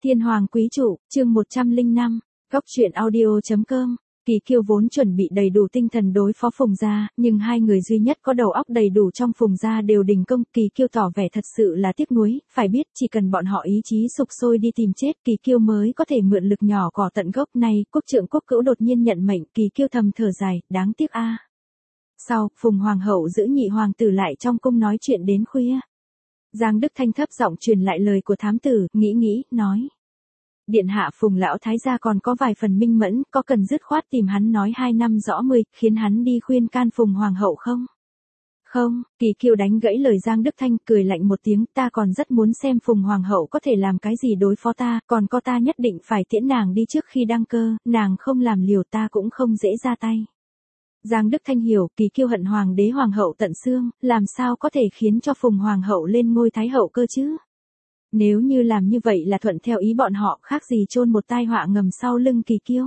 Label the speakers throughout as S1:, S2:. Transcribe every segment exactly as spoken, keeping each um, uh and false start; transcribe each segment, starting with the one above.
S1: Thiên Hoàng Quý Trụ, chương một trăm lẻ năm, Góc truyện audio chấm com. Kỳ Kiêu vốn chuẩn bị đầy đủ tinh thần đối phó Phùng gia, nhưng hai người duy nhất có đầu óc đầy đủ trong Phùng gia đều đình công. Kỳ Kiêu tỏ vẻ thật sự là tiếc nuối, phải biết chỉ cần bọn họ ý chí sục sôi đi tìm chết, Kỳ Kiêu mới có thể mượn lực nhỏ cỏ tận gốc. Này, quốc trượng quốc cữu đột nhiên nhận mệnh, Kỳ Kiêu thầm thở dài, đáng tiếc a. Sau, Phùng hoàng hậu giữ nhị hoàng tử lại trong cung nói chuyện đến khuya. Giang Đức Thanh thấp giọng truyền lại lời của thám tử, nghĩ nghĩ, nói. Điện hạ Phùng lão thái gia còn có vài phần minh mẫn, có cần dứt khoát tìm hắn nói hai năm rõ mười, khiến hắn đi khuyên can Phùng hoàng hậu không? Không, Kỳ Kiêu đánh gãy lời Giang Đức Thanh, cười lạnh một tiếng, ta còn rất muốn xem Phùng hoàng hậu có thể làm cái gì đối phó ta, còn có ta nhất định phải tiễn nàng đi trước khi đăng cơ, nàng không làm liều ta cũng không dễ ra tay. Giang Đức Thanh hiểu, Kỳ Kiêu hận hoàng đế hoàng hậu tận xương, làm sao có thể khiến cho Phùng hoàng hậu lên ngôi thái hậu cơ chứ? Nếu như làm như vậy là thuận theo ý bọn họ, khác gì chôn một tai họa ngầm sau lưng Kỳ Kiêu.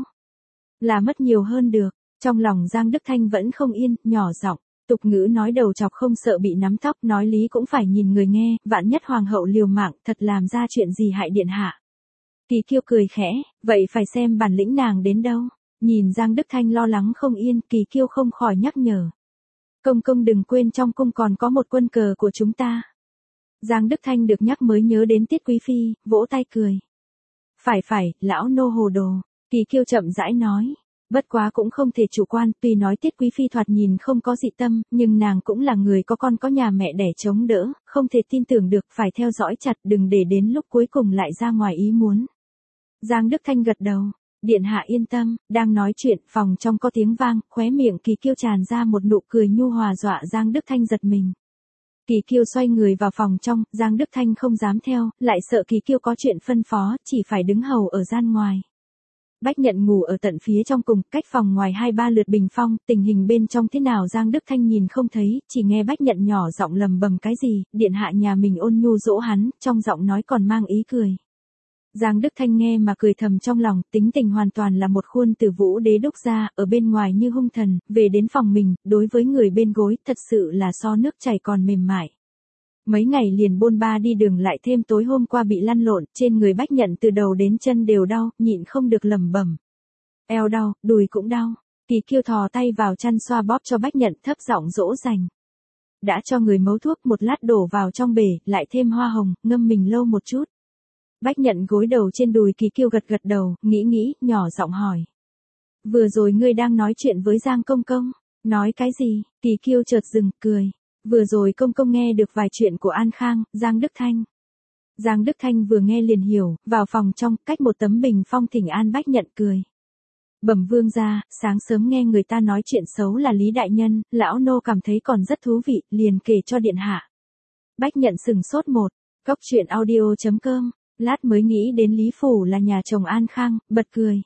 S1: Là mất nhiều hơn được. Trong lòng Giang Đức Thanh vẫn không yên, nhỏ giọng, tục ngữ nói đầu chọc không sợ bị nắm tóc, nói lý cũng phải nhìn người nghe, vạn nhất hoàng hậu liều mạng, thật làm ra chuyện gì hại điện hạ. Kỳ Kiêu cười khẽ, vậy phải xem bản lĩnh nàng đến đâu. Nhìn Giang Đức Thanh lo lắng không yên, Kỳ Kiêu không khỏi nhắc nhở. Công công đừng quên trong cung còn có một quân cờ của chúng ta. Giang Đức Thanh được nhắc mới nhớ đến Tiết Quý Phi, vỗ tay cười. Phải phải, lão nô hồ đồ, Kỳ Kiêu chậm rãi nói. Bất quá cũng không thể chủ quan, tuy nói Tiết Quý Phi thoạt nhìn không có dị tâm, nhưng nàng cũng là người có con có nhà mẹ đẻ chống đỡ, không thể tin tưởng được, phải theo dõi chặt, đừng để đến lúc cuối cùng lại ra ngoài ý muốn. Giang Đức Thanh gật đầu. Điện hạ yên tâm, đang nói chuyện, phòng trong có tiếng vang, khóe miệng Kỳ Kiêu tràn ra một nụ cười nhu hòa dọa Giang Đức Thanh giật mình. Kỳ Kiêu xoay người vào phòng trong, Giang Đức Thanh không dám theo, lại sợ Kỳ Kiêu có chuyện phân phó, chỉ phải đứng hầu ở gian ngoài. Bách Nhận ngủ ở tận phía trong cùng, cách phòng ngoài hai ba lượt bình phong, tình hình bên trong thế nào Giang Đức Thanh nhìn không thấy, chỉ nghe Bách Nhận nhỏ giọng lầm bầm cái gì, điện hạ nhà mình ôn nhu dỗ hắn, trong giọng nói còn mang ý cười. Giang Đức Thanh nghe mà cười thầm trong lòng, tính tình hoàn toàn là một khuôn từ Vũ Đế đúc ra, ở bên ngoài như hung thần, về đến phòng mình, đối với người bên gối, thật sự là so nước chảy còn mềm mại. Mấy ngày liền bôn ba đi đường lại thêm tối hôm qua bị lăn lộn, trên người Bách Nhận từ đầu đến chân đều đau, nhịn không được lẩm bẩm. Eo đau, đùi cũng đau. Kỳ Kiêu thò tay vào chăn xoa bóp cho Bách Nhận, thấp giọng dỗ dành. Đã cho người mấu thuốc, một lát đổ vào trong bể, lại thêm hoa hồng, ngâm mình lâu một chút. Bách Nhận gối đầu trên đùi Kỳ Kiêu gật gật đầu, nghĩ nghĩ, nhỏ giọng hỏi. Vừa rồi ngươi đang nói chuyện với Giang công công, nói cái gì? Kỳ Kiêu chợt dừng, cười. Vừa rồi công công nghe được vài chuyện của An Khang, Giang Đức Thanh. Giang Đức Thanh vừa nghe liền hiểu, vào phòng trong, cách một tấm bình phong thỉnh an. Bách Nhận cười. Bẩm vương gia, sáng sớm nghe người ta nói chuyện xấu là Lý đại nhân, lão nô cảm thấy còn rất thú vị, liền kể cho điện hạ. Bách Nhận sừng sốt một, Góc truyện audio chấm com. Lát mới nghĩ đến Lý Phủ là nhà chồng An Khang, bật cười.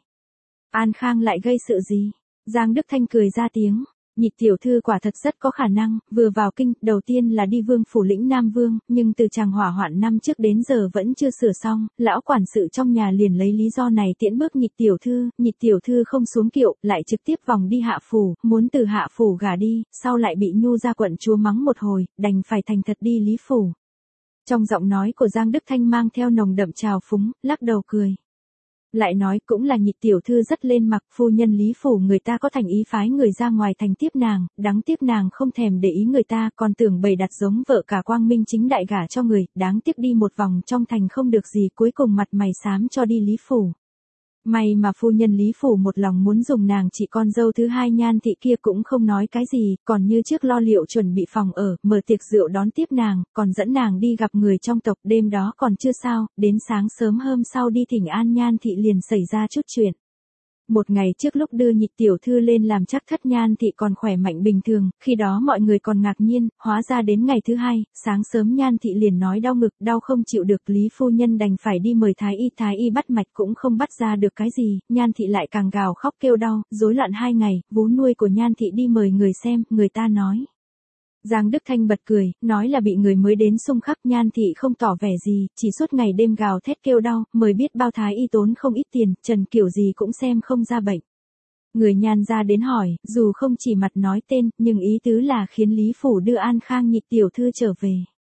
S1: An Khang lại gây sự gì? Giang Đức Thanh cười ra tiếng. Nhị tiểu thư quả thật rất có khả năng, vừa vào kinh, đầu tiên là đi vương phủ lĩnh Nam Vương, nhưng từ tràng hỏa hoạn năm trước đến giờ vẫn chưa sửa xong, lão quản sự trong nhà liền lấy lý do này tiễn bước nhị tiểu thư, nhị tiểu thư không xuống kiệu, lại trực tiếp vòng đi hạ phủ, muốn từ hạ phủ gả đi, sau lại bị Nhu gia quận chúa mắng một hồi, đành phải thành thật đi Lý Phủ. Trong giọng nói của Giang Đức Thanh mang theo nồng đậm trào phúng, lắc đầu cười. Lại nói cũng là nhị tiểu thư rất lên mặc, phu nhân Lý Phủ người ta có thành ý phái người ra ngoài thành tiếp nàng, đáng tiếc nàng không thèm để ý người ta, còn tưởng bày đặt giống vợ cả quang minh chính đại gả cho người, đáng tiếc đi một vòng trong thành không được gì, cuối cùng mặt mày xám cho đi Lý Phủ. May mà phu nhân Lý Phủ một lòng muốn dùng nàng chị con dâu thứ hai Nhan thị kia cũng không nói cái gì, còn như trước lo liệu chuẩn bị phòng ở, mở tiệc rượu đón tiếp nàng, còn dẫn nàng đi gặp người trong tộc, đêm đó còn chưa sao, đến sáng sớm hôm sau đi thỉnh an Nhan thị liền xảy ra chút chuyện. Một ngày trước lúc đưa nhị tiểu thư lên làm chắc thất Nhan thị còn khỏe mạnh bình thường, khi đó mọi người còn ngạc nhiên, hóa ra đến ngày thứ hai, sáng sớm Nhan thị liền nói đau ngực, đau không chịu được, Lý phu nhân đành phải đi mời thái y, thái y bắt mạch cũng không bắt ra được cái gì, Nhan thị lại càng gào khóc kêu đau, rối loạn hai ngày, vú nuôi của Nhan thị đi mời người xem, người ta nói. Giang Đức Thanh bật cười, nói là bị người mới đến xung khắc. Nhan thị không tỏ vẻ gì, chỉ suốt ngày đêm gào thét kêu đau, mời biết bao thái y tốn không ít tiền, trần kiểu gì cũng xem không ra bệnh. Người Nhan ra đến hỏi, dù không chỉ mặt nói tên, nhưng ý tứ là khiến Lý Phủ đưa An Khang nhị tiểu thư trở về.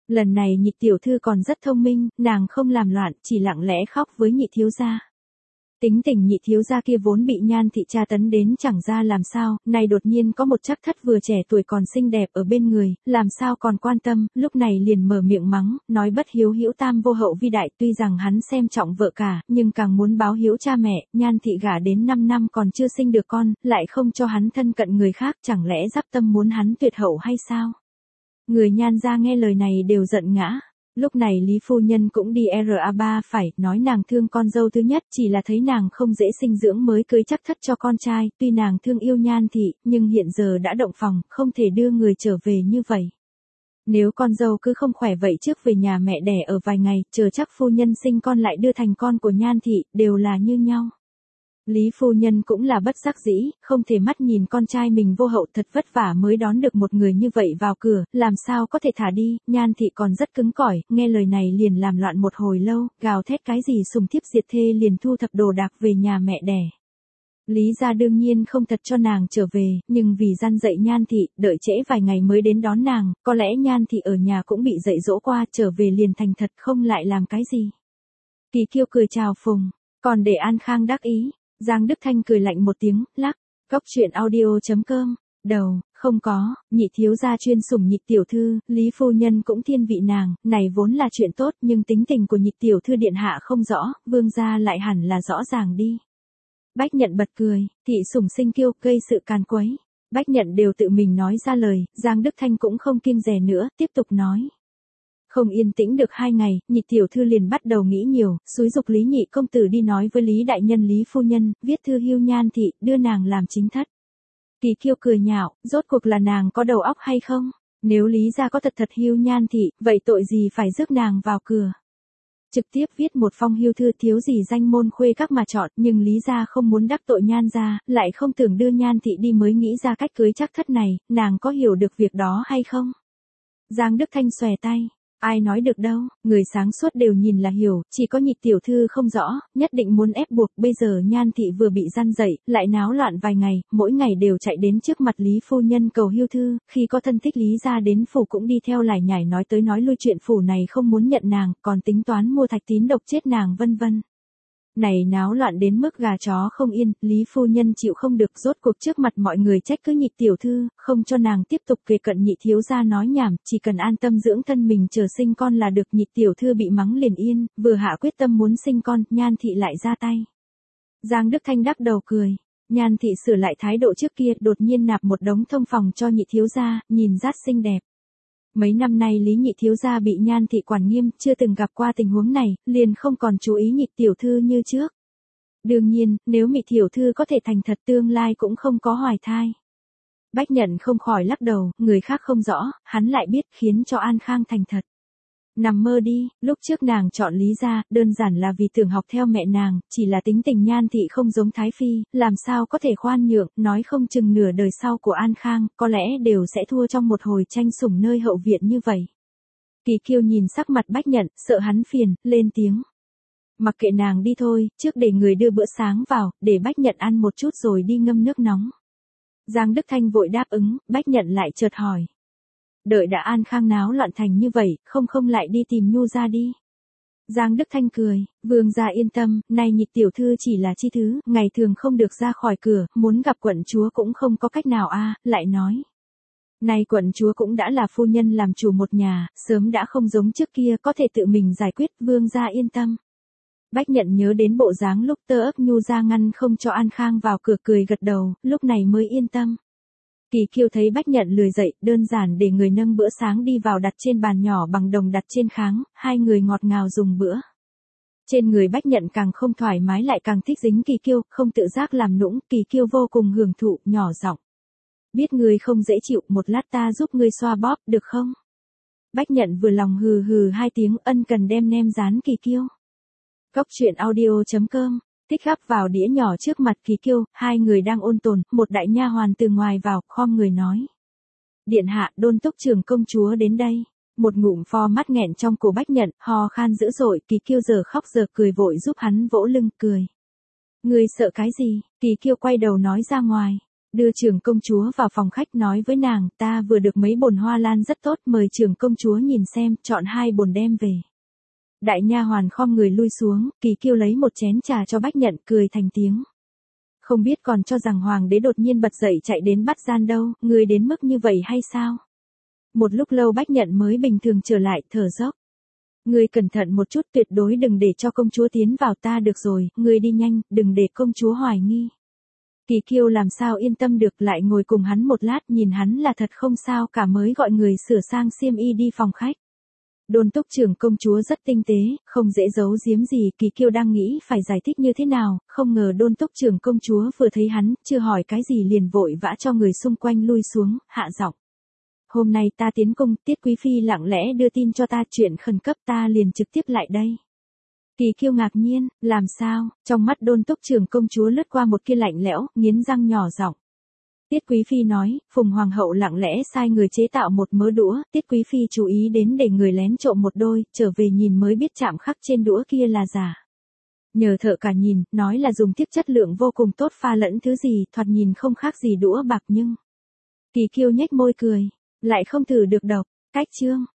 S1: Lần này nhị tiểu thư còn rất thông minh, nàng không làm loạn, chỉ lặng lẽ khóc với nhị thiếu gia. Tính tình nhị thiếu gia kia vốn bị Nhan thị tra tấn đến chẳng ra làm sao, này đột nhiên có một trác thất vừa trẻ tuổi còn xinh đẹp ở bên người, làm sao còn quan tâm, lúc này liền mở miệng mắng, nói bất hiếu hữu tam vô hậu vi đại, tuy rằng hắn xem trọng vợ cả, nhưng càng muốn báo hiếu cha mẹ, Nhan thị gả đến năm năm còn chưa sinh được con, lại không cho hắn thân cận người khác, chẳng lẽ giáp tâm muốn hắn tuyệt hậu hay sao? Người Nhan gia nghe lời này đều giận ngã. Lúc này Lý phu nhân cũng đi R A ba phải, nói nàng thương con dâu thứ nhất, chỉ là thấy nàng không dễ sinh dưỡng mới cưới chắc thất cho con trai, tuy nàng thương yêu Nhan thị, nhưng hiện giờ đã động phòng, không thể đưa người trở về như vậy. Nếu con dâu cứ không khỏe vậy trước về nhà mẹ đẻ ở vài ngày, chờ chắc phu nhân sinh con lại đưa thành con của Nhan thị, đều là như nhau. Lý phu nhân cũng là bất đắc dĩ, không thể mắt nhìn con trai mình vô hậu thật vất vả mới đón được một người như vậy vào cửa, làm sao có thể thả đi, Nhan thị còn rất cứng cỏi, nghe lời này liền làm loạn một hồi lâu, gào thét cái gì sùng thiếp diệt thê liền thu thập đồ đạc về nhà mẹ đẻ. Lý gia đương nhiên không thật cho nàng trở về, nhưng vì gian dạy Nhan thị, đợi trễ vài ngày mới đến đón nàng, có lẽ Nhan thị ở nhà cũng bị dạy dỗ qua, trở về liền thành thật không lại làm cái gì. Kỳ Kiêu cười chào phùng, còn để An Khang đắc ý. Giang Đức Thanh cười lạnh một tiếng, lắc, cóc truyện audio chấm com, đầu, không có, nhị thiếu gia chuyên sủng nhị tiểu thư, Lý phu nhân cũng thiên vị nàng, này vốn là chuyện tốt, nhưng tính tình của nhị tiểu thư điện hạ không rõ, vương gia lại hẳn là rõ ràng đi. Bách Nhận bật cười, thị sủng sinh kiêu, gây sự càn quấy. Bách Nhận đều tự mình nói ra lời, Giang Đức Thanh cũng không kiêng dè nữa, tiếp tục nói. Không yên tĩnh được hai ngày, nhị tiểu thư liền bắt đầu nghĩ nhiều, xúi dục Lý nhị công tử đi nói với Lý đại nhân Lý phu nhân, viết thư hưu Nhan thị, đưa nàng làm chính thất. Kỳ Kiêu cười nhạo, rốt cuộc là nàng có đầu óc hay không? Nếu Lý gia có thật thật hưu Nhan thị, vậy tội gì phải rước nàng vào cửa? Trực tiếp viết một phong hưu thư thiếu gì danh môn khuê các mà chọn, nhưng Lý gia không muốn đắc tội Nhan gia, lại không tưởng đưa Nhan thị đi mới nghĩ ra cách cưới chắc thất này, nàng có hiểu được việc đó hay không? Giang Đức Thanh xòe tay. Ai nói được đâu, người sáng suốt đều nhìn là hiểu, chỉ có nhị tiểu thư không rõ, nhất định muốn ép buộc, bây giờ Nhan thị vừa bị gian dậy, lại náo loạn vài ngày, mỗi ngày đều chạy đến trước mặt Lý phu nhân cầu hưu thư, khi có thân thích Lý gia đến phủ cũng đi theo lải nhải nói tới nói lui chuyện phủ này không muốn nhận nàng, còn tính toán mua thạch tín độc chết nàng vân vân. Này náo loạn đến mức gà chó không yên, Lý phu nhân chịu không được, rốt cuộc trước mặt mọi người trách cứ nhị tiểu thư, không cho nàng tiếp tục kề cận nhị thiếu gia nói nhảm, chỉ cần an tâm dưỡng thân mình chờ sinh con là được. Nhị tiểu thư bị mắng liền yên, vừa hạ quyết tâm muốn sinh con, Nhan thị lại ra tay. Giang Đức Thanh đắc đầu cười, Nhan thị sửa lại thái độ trước kia, đột nhiên nạp một đống thông phòng cho nhị thiếu gia, nhìn rát xinh đẹp. Mấy năm nay Lý nhị thiếu gia bị Nhan thị quản nghiêm, chưa từng gặp qua tình huống này, liền không còn chú ý nhị tiểu thư như trước. Đương nhiên, nếu nhị tiểu thư có thể thành thật tương lai cũng không có hoài thai. Bách Nhận không khỏi lắc đầu, người khác không rõ, hắn lại biết khiến cho An Khang thành thật. Nằm mơ đi, lúc trước nàng chọn Lý gia, đơn giản là vì tưởng học theo mẹ nàng, chỉ là tính tình Nhan thị không giống Thái Phi, làm sao có thể khoan nhượng, nói không chừng nửa đời sau của An Khang, có lẽ đều sẽ thua trong một hồi tranh sủng nơi hậu viện như vậy. Kỳ Kiêu nhìn sắc mặt Bách Nhận, sợ hắn phiền, lên tiếng. Mặc kệ nàng đi thôi, trước để người đưa bữa sáng vào, để Bách Nhận ăn một chút rồi đi ngâm nước nóng. Giang Đức Thanh vội đáp ứng, Bách Nhận lại chợt hỏi. Đợi đã An Khang náo loạn thành như vậy, không không lại đi tìm Nhu gia đi. Giang Đức Thanh cười, vương gia yên tâm, nay nhị tiểu thư chỉ là chi thứ, ngày thường không được ra khỏi cửa, muốn gặp quận chúa cũng không có cách nào a. Lại nói. Nay quận chúa cũng đã là phu nhân làm chủ một nhà, sớm đã không giống trước kia có thể tự mình giải quyết, vương gia yên tâm. Bách Nhận nhớ đến bộ dáng lúc tơ ấp Nhu gia ngăn không cho An Khang vào cửa cười gật đầu, lúc này mới yên tâm. Kỳ Kiêu thấy Bách Nhận lười dậy, đơn giản để người nâng bữa sáng đi vào đặt trên bàn nhỏ bằng đồng đặt trên kháng, hai người ngọt ngào dùng bữa. Trên người Bách Nhận càng không thoải mái lại càng thích dính Kỳ Kiêu, không tự giác làm nũng, Kỳ Kiêu vô cùng hưởng thụ, nhỏ giọng. Biết ngươi không dễ chịu, một lát ta giúp ngươi xoa bóp, được không? Bách Nhận vừa lòng hừ hừ hai tiếng, ân cần đem nem rán Kỳ Kiêu. Cóc truyện audio chấm com Tích gắp vào đĩa nhỏ trước mặt Kỳ Kiêu, hai người đang ôn tồn, một đại nha hoàn từ ngoài vào, khom người nói. Điện hạ, đôn túc trưởng công chúa đến đây. Một ngụm pho mắt nghẹn trong cổ Bách Nhận, ho khan dữ dội, Kỳ Kiêu giờ khóc giờ cười vội giúp hắn vỗ lưng, cười. Ngươi sợ cái gì? Kỳ Kiêu quay đầu nói ra ngoài. Đưa trưởng công chúa vào phòng khách nói với nàng, ta vừa được mấy bồn hoa lan rất tốt, mời trưởng công chúa nhìn xem, chọn hai bồn đem về. Đại nha hoàn khom người lui xuống, Kỳ Kiêu lấy một chén trà cho Bách Nhận, cười thành tiếng. Không biết còn cho rằng hoàng đế đột nhiên bật dậy chạy đến bắt gian đâu, người đến mức như vậy hay sao? Một lúc lâu Bách Nhận mới bình thường trở lại, thở dốc. Ngươi cẩn thận một chút, tuyệt đối đừng để cho công chúa tiến vào, ta được rồi, ngươi đi nhanh, đừng để công chúa hoài nghi. Kỳ Kiêu làm sao yên tâm được, lại ngồi cùng hắn một lát, nhìn hắn là thật không sao cả mới gọi người sửa sang xiêm y đi phòng khách. Đôn túc trưởng công chúa rất tinh tế, không dễ giấu giếm gì, Kỳ Kiêu đang nghĩ phải giải thích như thế nào, không ngờ đôn túc trưởng công chúa vừa thấy hắn, chưa hỏi cái gì liền vội vã cho người xung quanh lui xuống, hạ giọng. Hôm nay ta tiến cung, Tiết Quý Phi lặng lẽ đưa tin cho ta, chuyện khẩn cấp, ta liền trực tiếp lại đây. Kỳ Kiêu ngạc nhiên, làm sao, trong mắt đôn túc trưởng công chúa lướt qua một kia lạnh lẽo, nghiến răng nhỏ giọng. Tiết Quý Phi nói, Phùng Hoàng hậu lặng lẽ sai người chế tạo một mớ đũa, Tiết Quý Phi chú ý đến để người lén trộm một đôi, trở về nhìn mới biết chạm khắc trên đũa kia là giả. Nhờ thợ cả nhìn, nói là dùng tiếp chất lượng vô cùng tốt pha lẫn thứ gì, thoạt nhìn không khác gì đũa bạc nhưng. Kỳ Kiêu nhếch môi cười, lại không thử được độc, cách chương.